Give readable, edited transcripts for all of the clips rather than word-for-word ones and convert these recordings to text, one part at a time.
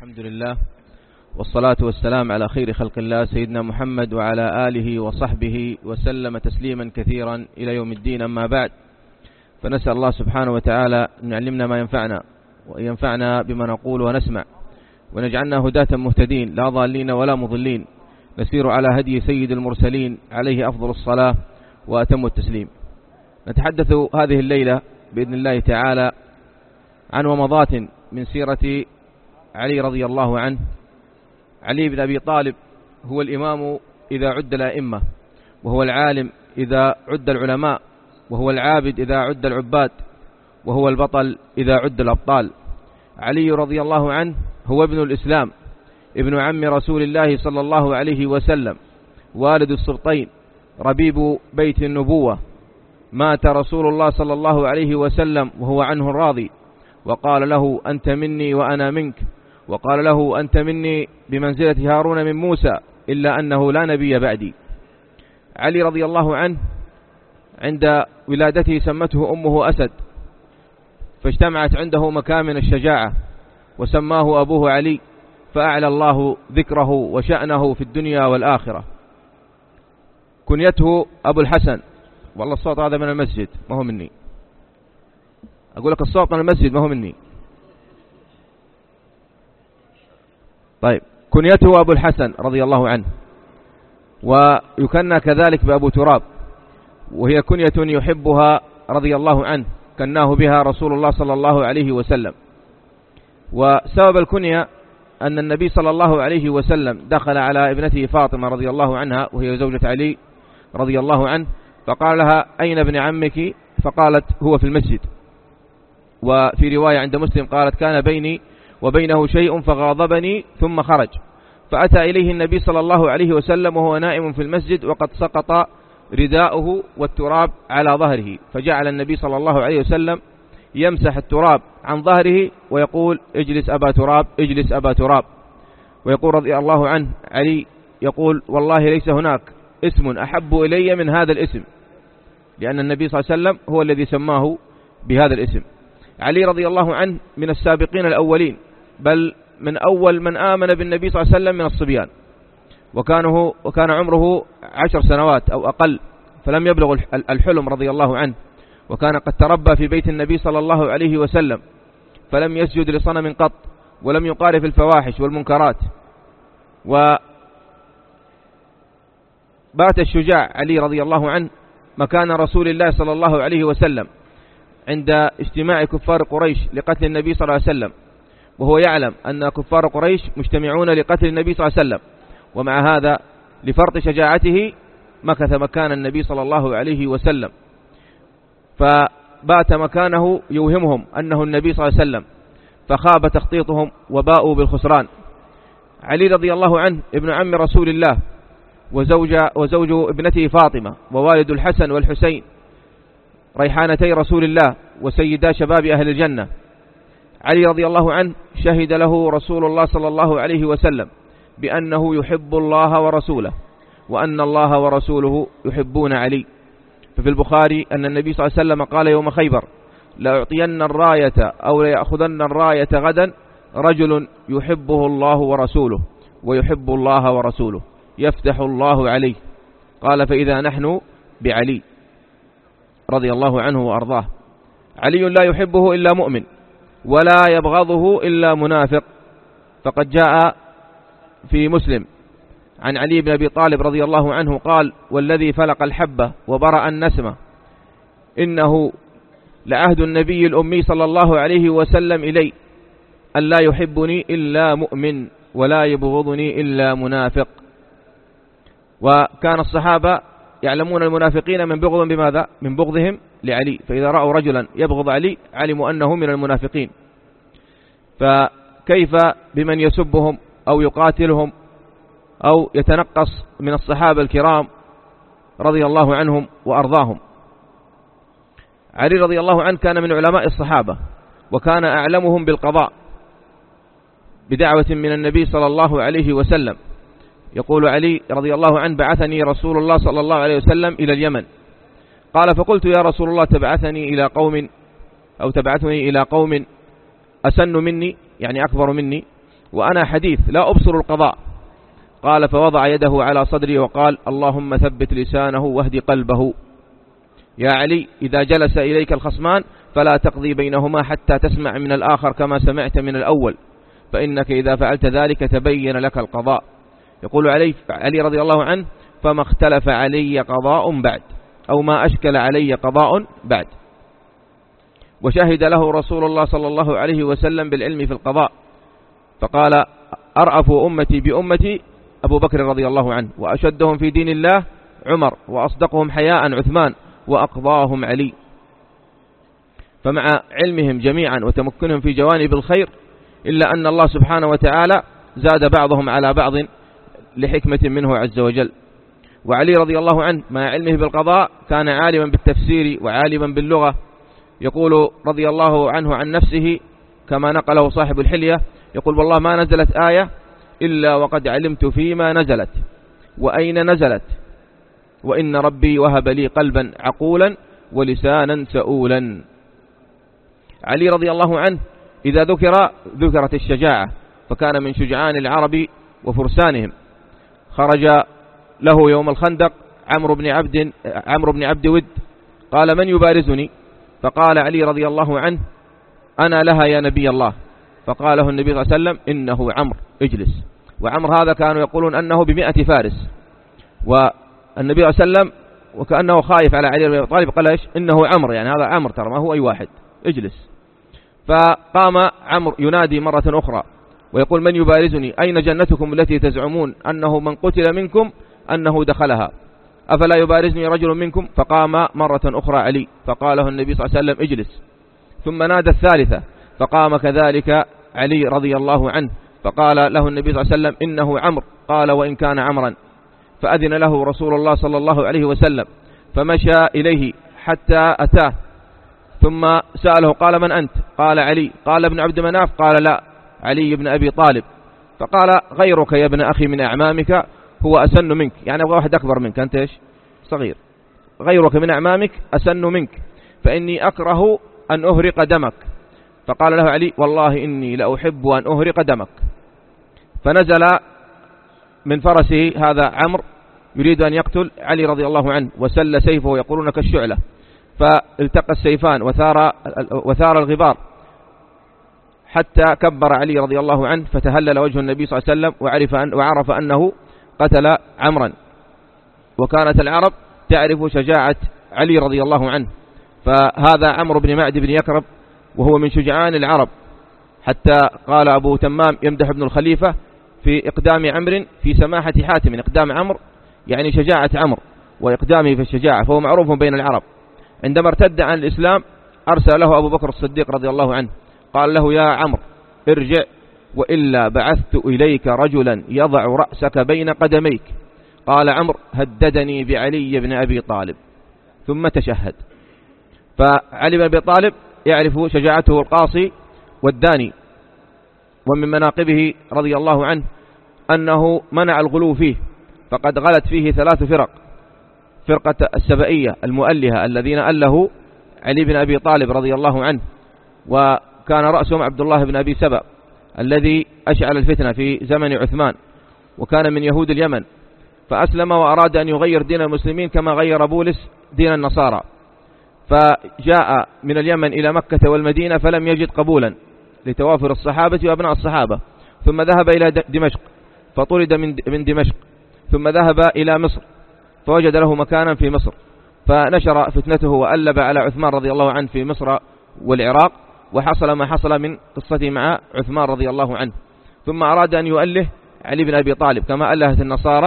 الحمد لله والصلاة والسلام على خير خلق الله سيدنا محمد وعلى آله وصحبه وسلم تسليما كثيرا إلى يوم الدين. أما بعد، فنسأل الله سبحانه وتعالى أن يعلمنا ما ينفعنا وأن ينفعنا بما نقول ونسمع، ونجعلنا هداة مهتدين لا ضالين ولا مضلين، نسير على هدي سيد المرسلين عليه أفضل الصلاة وأتم التسليم. نتحدث هذه الليلة بإذن الله تعالى عن ومضات من سيرة علي رضي الله عنه. علي بن أبي طالب هو الإمام إذا عد الأئمة، وهو العالم إذا عد العلماء، وهو العابد إذا عد العباد، وهو البطل إذا عد الأبطال. علي رضي الله عنه هو ابن الإسلام، ابن عم رسول الله صلى الله عليه وسلم، والد السبطين، ربيب بيت النبوة. مات رسول الله صلى الله عليه وسلم وهو عنه راضي، وقال له أنت مني وأنا منك، وقال له أنت مني بمنزلة هارون من موسى، إلا أنه لا نبي بعدي. علي رضي الله عنه عند ولادته سمته أمه أسد، فاجتمعت عنده مكامن الشجاعة، وسماه أبوه علي، فأعلى الله ذكره وشأنه في الدنيا والآخرة. كنيته أبو الحسن. والله الصوت هذا من المسجد ما هو مني، أقول لك الصوت من المسجد ما هو مني. طيب، كنيته أبو الحسن رضي الله عنه، ويكنى كذلك بأبو تراب، وهي كنية يحبها رضي الله عنه، كناه بها رسول الله صلى الله عليه وسلم. وسبب الكنية أن النبي صلى الله عليه وسلم دخل على ابنته فاطمة رضي الله عنها، وهي زوجة علي رضي الله عنه، فقال لها أين ابن عمك؟ فقالت هو في المسجد. وفي رواية عند مسلم قالت كان بيني وبينه شيء فغاضبني ثم خرج، فأتى إليه النبي صلى الله عليه وسلم وهو نائم في المسجد، وقد سقط رداؤه والتراب على ظهره، فجعل النبي صلى الله عليه وسلم يمسح التراب عن ظهره ويقول اجلس أبا تراب، اجلس أبا تراب. ويقول رضي الله عنه علي يقول والله ليس هناك اسم أحب إلي من هذا الاسم، لأن النبي صلى الله عليه وسلم هو الذي سماه بهذا الاسم. علي رضي الله عنه من السابقين الأولين، بل من أول من آمن بالنبي صلى الله عليه وسلم من الصبيان، وكان عمره 10 سنوات أو أقل، فلم يبلغ الحلم رضي الله عنه، وكان قد تربى في بيت النبي صلى الله عليه وسلم، فلم يسجد لصنم قط، ولم يقارف الفواحش والمنكرات. وبات الشجاع علي رضي الله عنه مكان رسول الله صلى الله عليه وسلم عند اجتماع كفار قريش لقتل النبي صلى الله عليه وسلم، وهو يعلم أن كفار قريش مجتمعون لقتل النبي صلى الله عليه وسلم، ومع هذا لفرط شجاعته مكث مكان النبي صلى الله عليه وسلم، فبات مكانه يوهمهم أنه النبي صلى الله عليه وسلم، فخاب تخطيطهم وباءوا بالخسران. علي رضي الله عنه ابن عم رسول الله، وزوج ابنته فاطمة، ووالد الحسن والحسين ريحانتي رسول الله وسيدا شباب أهل الجنة. علي رضي الله عنه شهد له رسول الله صلى الله عليه وسلم بأنه يحب الله ورسوله، وأن الله ورسوله يحبون علي. ففي البخاري أن النبي صلى الله عليه وسلم قال يوم خيبر لأعطين الراية أو ليأخذن الراية غدا رجل يحبه الله ورسوله ويحب الله ورسوله يفتح الله عليه. قال فإذا نحن بعلي رضي الله عنه وأرضاه. علي لا يحبه إلا مؤمن، ولا يبغضه إلا منافق، فقد جاء في مسلم عن علي بن أبي طالب رضي الله عنه قال والذي فلق الحبة وبرأ النسمة إنه لعهد النبي الأمي صلى الله عليه وسلم إلي أن لا يحبني إلا مؤمن ولا يبغضني إلا منافق. وكان الصحابة يعلمون المنافقين من بغض بماذا؟ من بغضهم لعلي، فإذا رأوا رجلا يبغض علي علموا أنه من المنافقين، فكيف بمن يسبهم أو يقاتلهم أو يتنقص من الصحابة الكرام رضي الله عنهم وأرضاهم. علي رضي الله عنه كان من علماء الصحابة، وكان أعلمهم بالقضاء بدعوة من النبي صلى الله عليه وسلم. يقول علي رضي الله عنه بعثني رسول الله صلى الله عليه وسلم إلى اليمن، قال فقلت يا رسول الله تبعثني إلى قوم أو تبعثني إلى قوم أسن مني يعني أكبر مني، وأنا حديث لا أبصر القضاء. قال فوضع يده على صدري وقال اللهم ثبت لسانه واهد قلبه. يا علي إذا جلس إليك الخصمان فلا تقضي بينهما حتى تسمع من الآخر كما سمعت من الأول، فإنك إذا فعلت ذلك تبين لك القضاء. يقول علي رضي الله عنه فما اختلف علي قضاء بعد، أو ما أشكل علي قضاء بعد. وشهد له رسول الله صلى الله عليه وسلم بالعلم في القضاء، فقال أرأف أمتي بأمتي أبو بكر رضي الله عنه، وأشدهم في دين الله عمر، وأصدقهم حياء عثمان، وأقضاهم علي. فمع علمهم جميعا وتمكنهم في جوانب الخير، إلا أن الله سبحانه وتعالى زاد بعضهم على بعض لحكمة منه عز وجل. وعلي رضي الله عنه مع علمه بالقضاء كان عالما بالتفسير وعالما باللغة. يقول رضي الله عنه عن نفسه كما نقله صاحب الحلية، يقول والله ما نزلت آية إلا وقد علمت فيما نزلت وأين نزلت، وإن ربي وهب لي قلبا عقولا ولسانا سؤولا. علي رضي الله عنه إذا ذكرت الشجاعة، فكان من شجعان العرب وفرسانهم. خرج له يوم الخندق عمرو بن عبد ود، قال من يبارزني؟ فقال علي رضي الله عنه أنا لها يا نبي الله. فقال له النبي صلى الله عليه وسلم إنه عمرو اجلس. وعمرو هذا كانوا يقولون أنه ب100 فارس، والنبي صلى الله عليه وسلم وكأنه خايف على علي بن أبي طالب قال إيش إنه عمرو، يعني هذا عمرو ترى ما هو أي واحد، اجلس. فقام عمرو ينادي مرة أخرى ويقول من يبارزني؟ أين جنتكم التي تزعمون أنه من قتل منكم أنه دخلها؟ أفلا يبارزني رجل منكم؟ فقام مرة أخرى علي، فقال له النبي صلى الله عليه وسلم اجلس. ثم نادى الثالثة، فقام كذلك علي رضي الله عنه، فقال له النبي صلى الله عليه وسلم إنه عمرو. قال وإن كان عمرا. فأذن له رسول الله صلى الله عليه وسلم، فمشى إليه حتى أتاه، ثم سأله قال من أنت؟ قال علي. قال ابن عبد مناف؟ قال لا، علي بن أبي طالب. فقال غيرك يا ابن أخي من أعمامك هو أسن منك، يعني واحد أكبر منك، أنت إيش صغير، غيرك من أعمامك أسن منك، فإني أكره أن أهرق دمك. فقال له علي والله إني لأحب أن أهرق دمك. فنزل من فرسه هذا عمرو يريد أن يقتل علي رضي الله عنه، وسل سيفه يقولون كالشعلة، فالتقى السيفان وثار الغبار حتى كبر علي رضي الله عنه، فتهلل وجه النبي صلى الله عليه وسلم وعرف أنه قتل عمرا. وكانت العرب تعرف شجاعة علي رضي الله عنه، فهذا عمرو بن معد بن يكرب وهو من شجعان العرب، حتى قال أبو تمام يمدح ابن الخليفة في إقدام عمرو في سماحة حاتم. إقدام عمرو يعني شجاعة عمرو وإقدامه في الشجاعة، فهو معروف بين العرب. عندما ارتد عن الإسلام أرسل له أبو بكر الصديق رضي الله عنه، قال له يا عمرو ارجع وإلا بعثت إليك رجلا يضع رأسك بين قدميك. قال عمرو هددني بعلي بن أبي طالب، ثم تشهد. فعلي بن أبي طالب يعرف شجاعته القاصي والداني، ومن مناقبه رضي الله عنه أنه منع الغلو فيه، فقد غلت فيه 3 فرق: فرقة السبئية المؤلهة الذين أله علي بن أبي طالب رضي الله عنه، وكان رأسهم عبد الله بن أبي سبأ الذي أشعل الفتنة في زمن عثمان، وكان من يهود اليمن، فأسلم وأراد أن يغير دين المسلمين كما غير بولس دين النصارى، فجاء من اليمن إلى مكة والمدينة فلم يجد قبولا لتوافر الصحابة وأبناء الصحابة، ثم ذهب إلى دمشق فطرد من دمشق، ثم ذهب إلى مصر فوجد له مكانا في مصر، فنشر فتنته وألب على عثمان رضي الله عنه في مصر والعراق، وحصل ما حصل من قصته مع عثمان رضي الله عنه. ثم أراد أن يؤله علي بن أبي طالب كما ألهت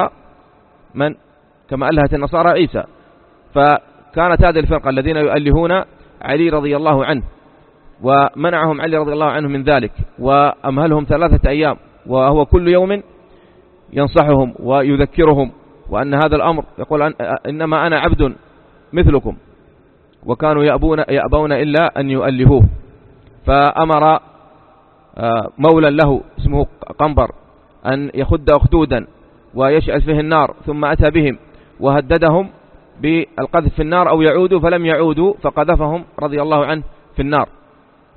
النصارى عيسى، فكانت هذه الفرقة الذين يؤلهون علي رضي الله عنه، ومنعهم علي رضي الله عنه من ذلك، وأمهلهم 3 أيام، وهو كل يوم ينصحهم ويذكرهم وأن هذا الأمر، يقول إنما أنا عبد مثلكم، وكانوا يأبون إلا أن يؤلهوه. فأمر مولا له اسمه قنبر أن يخد أخدودا ويشعل فيه النار، ثم أتى بهم وهددهم بالقذف في النار أو يعودوا، فلم يعودوا فقذفهم رضي الله عنه في النار.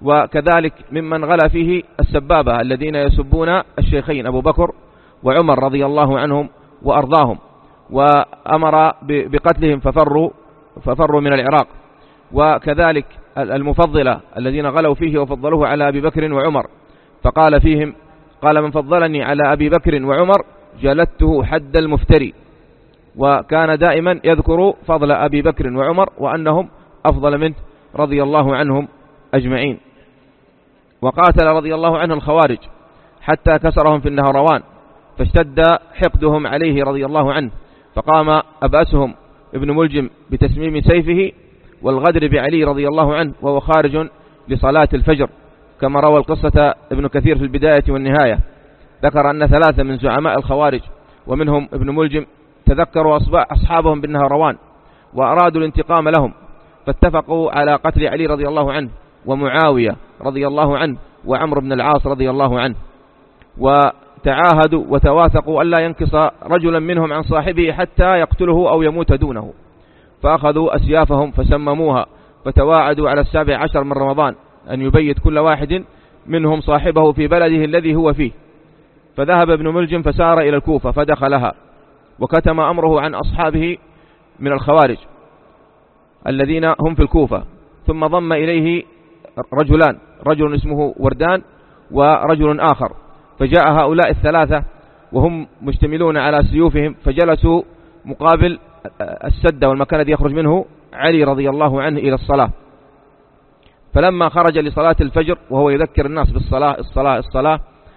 وكذلك ممن غلا فيه السبابة الذين يسبون الشيخين أبو بكر وعمر رضي الله عنهم وأرضاهم، وأمر بقتلهم ففروا من العراق. وكذلك المفضلة الذين غلوا فيه وفضلوه على أبي بكر وعمر، فقال فيهم: قال من فضلني على أبي بكر وعمر جلدته حد المفتري. وكان دائما يذكر فضل أبي بكر وعمر وأنهم أفضل منه رضي الله عنهم أجمعين. وقاتل رضي الله عنه الخوارج حتى كسرهم في النهروان، فاشتد حقدهم عليه رضي الله عنه، فقام أبأسهم ابن ملجم بتسميم سيفه والغدر بعلي رضي الله عنه وهو خارج لصلاة الفجر، كما روى القصة ابن كثير في البداية والنهاية. ذكر أن 3 من زعماء الخوارج ومنهم ابن ملجم تذكروا أصحابهم بالنهروان وأرادوا الانتقام لهم، فاتفقوا على قتل علي رضي الله عنه ومعاوية رضي الله عنه وعمرو بن العاص رضي الله عنه، وتعاهدوا وتواثقوا ألا ينكص رجلا منهم عن صاحبه حتى يقتله أو يموت دونه، فأخذوا أسيافهم فسمموها، فتواعدوا على 17 من رمضان أن يبيت كل واحد منهم صاحبه في بلده الذي هو فيه. فذهب ابن ملجم فسار إلى الكوفة فدخلها، وكتم أمره عن أصحابه من الخوارج الذين هم في الكوفة، ثم ضم إليه رجلان، رجل اسمه وردان ورجل آخر، فجاء هؤلاء 3 وهم مشتملون على سيوفهم، فجلسوا مقابل السد والمكان الذي يخرج منه علي رضي الله عنه إلى الصلاة. فلما خرج لصلاة الفجر وهو يذكر الناس بالصلاة الصلاة الصلاة،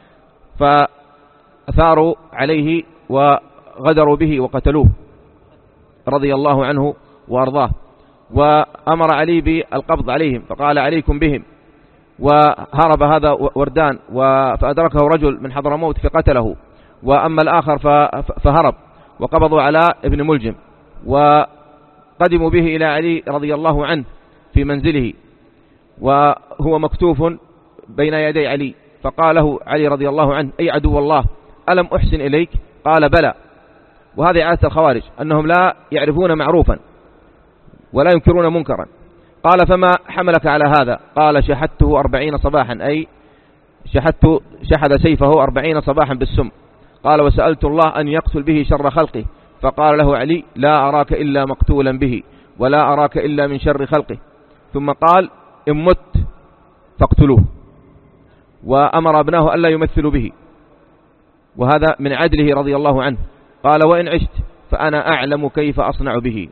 فأثاروا عليه وغدروا به وقتلوه رضي الله عنه وأرضاه، وأمر علي بالقبض عليهم، فقال: عليكم بهم. وهرب هذا وردان فأدركه رجل من حضرموت فقتله، وأما الآخر فهرب، وقبضوا على ابن ملجم وقدموا به إلى علي رضي الله عنه في منزله، وهو مكتوف بين يدي علي، فقال له علي رضي الله عنه: أي عدو الله، ألم أحسن إليك؟ قال: بلى. وهذه عادة الخوارج أنهم لا يعرفون معروفا ولا ينكرون منكرا. قال: فما حملك على هذا؟ قال: شحدته 40 صباحا، أي شحذ سيفه 40 صباحا بالسم. قال: وسألت الله أن يقتل به شر خلقه، فقال له علي: لا أراك إلا مقتولا به، ولا أراك إلا من شر خلقه. ثم قال: إن مت فاقتلوه، وأمر ابناه ألا يمثلوا به، وهذا من عدله رضي الله عنه. قال: وإن عشت فأنا أعلم كيف أصنع به.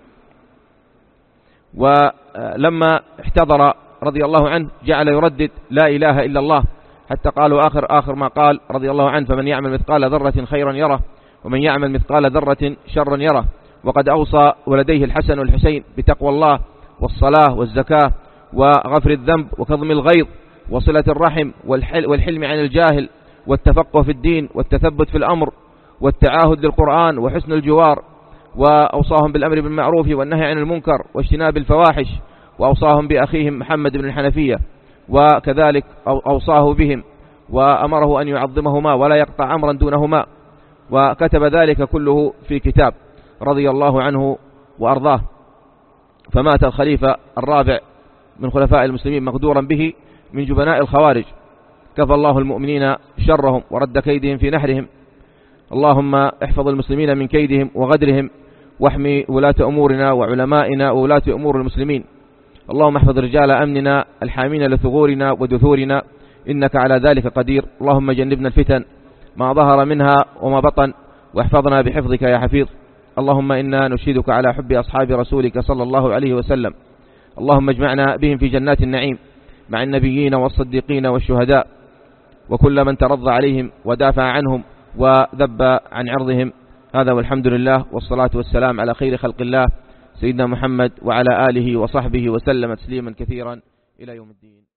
ولما احتضر رضي الله عنه جعل يردد لا إله إلا الله، حتى قالوا آخر ما قال رضي الله عنه: فمن يعمل مثقال ذرة خيرا يره، ومن يعمل مثقال ذرة شرا يره. وقد أوصى ولديه الحسن والحسين بتقوى الله والصلاة والزكاة وغفر الذنب وكظم الغيظ وصلة الرحم والحلم عن الجاهل والتفقه في الدين والتثبت في الأمر والتعاهد للقرآن وحسن الجوار، وأوصاهم بالأمر بالمعروف والنهي عن المنكر واجتناب الفواحش، وأوصاهم بأخيهم محمد بن الحنفية، وكذلك أوصاه بهم وأمره أن يعظمهما ولا يقطع أمرا دونهما، وكتب ذلك كله في كتاب رضي الله عنه وأرضاه. فمات الخليفة الرابع من خلفاء المسلمين مغدورا به من جبناء الخوارج، كفى الله المؤمنين شرهم ورد كيدهم في نحرهم. اللهم احفظ المسلمين من كيدهم وغدرهم، واحمي ولاة أمورنا وعلمائنا وولاة أمور المسلمين. اللهم احفظ رجال أمننا الحامين لثغورنا ودثورنا، إنك على ذلك قدير. اللهم جنبنا الفتن ما ظهر منها وما بطن، واحفظنا بحفظك يا حفيظ. اللهم إنا نشهدك على حب أصحاب رسولك صلى الله عليه وسلم. اللهم اجمعنا بهم في جنات النعيم مع النبيين والصديقين والشهداء، وكل من ترضى عليهم ودافع عنهم وذب عن عرضهم. هذا والحمد لله، والصلاة والسلام على خير خلق الله سيدنا محمد وعلى آله وصحبه وسلم تسليما كثيرا إلى يوم الدين.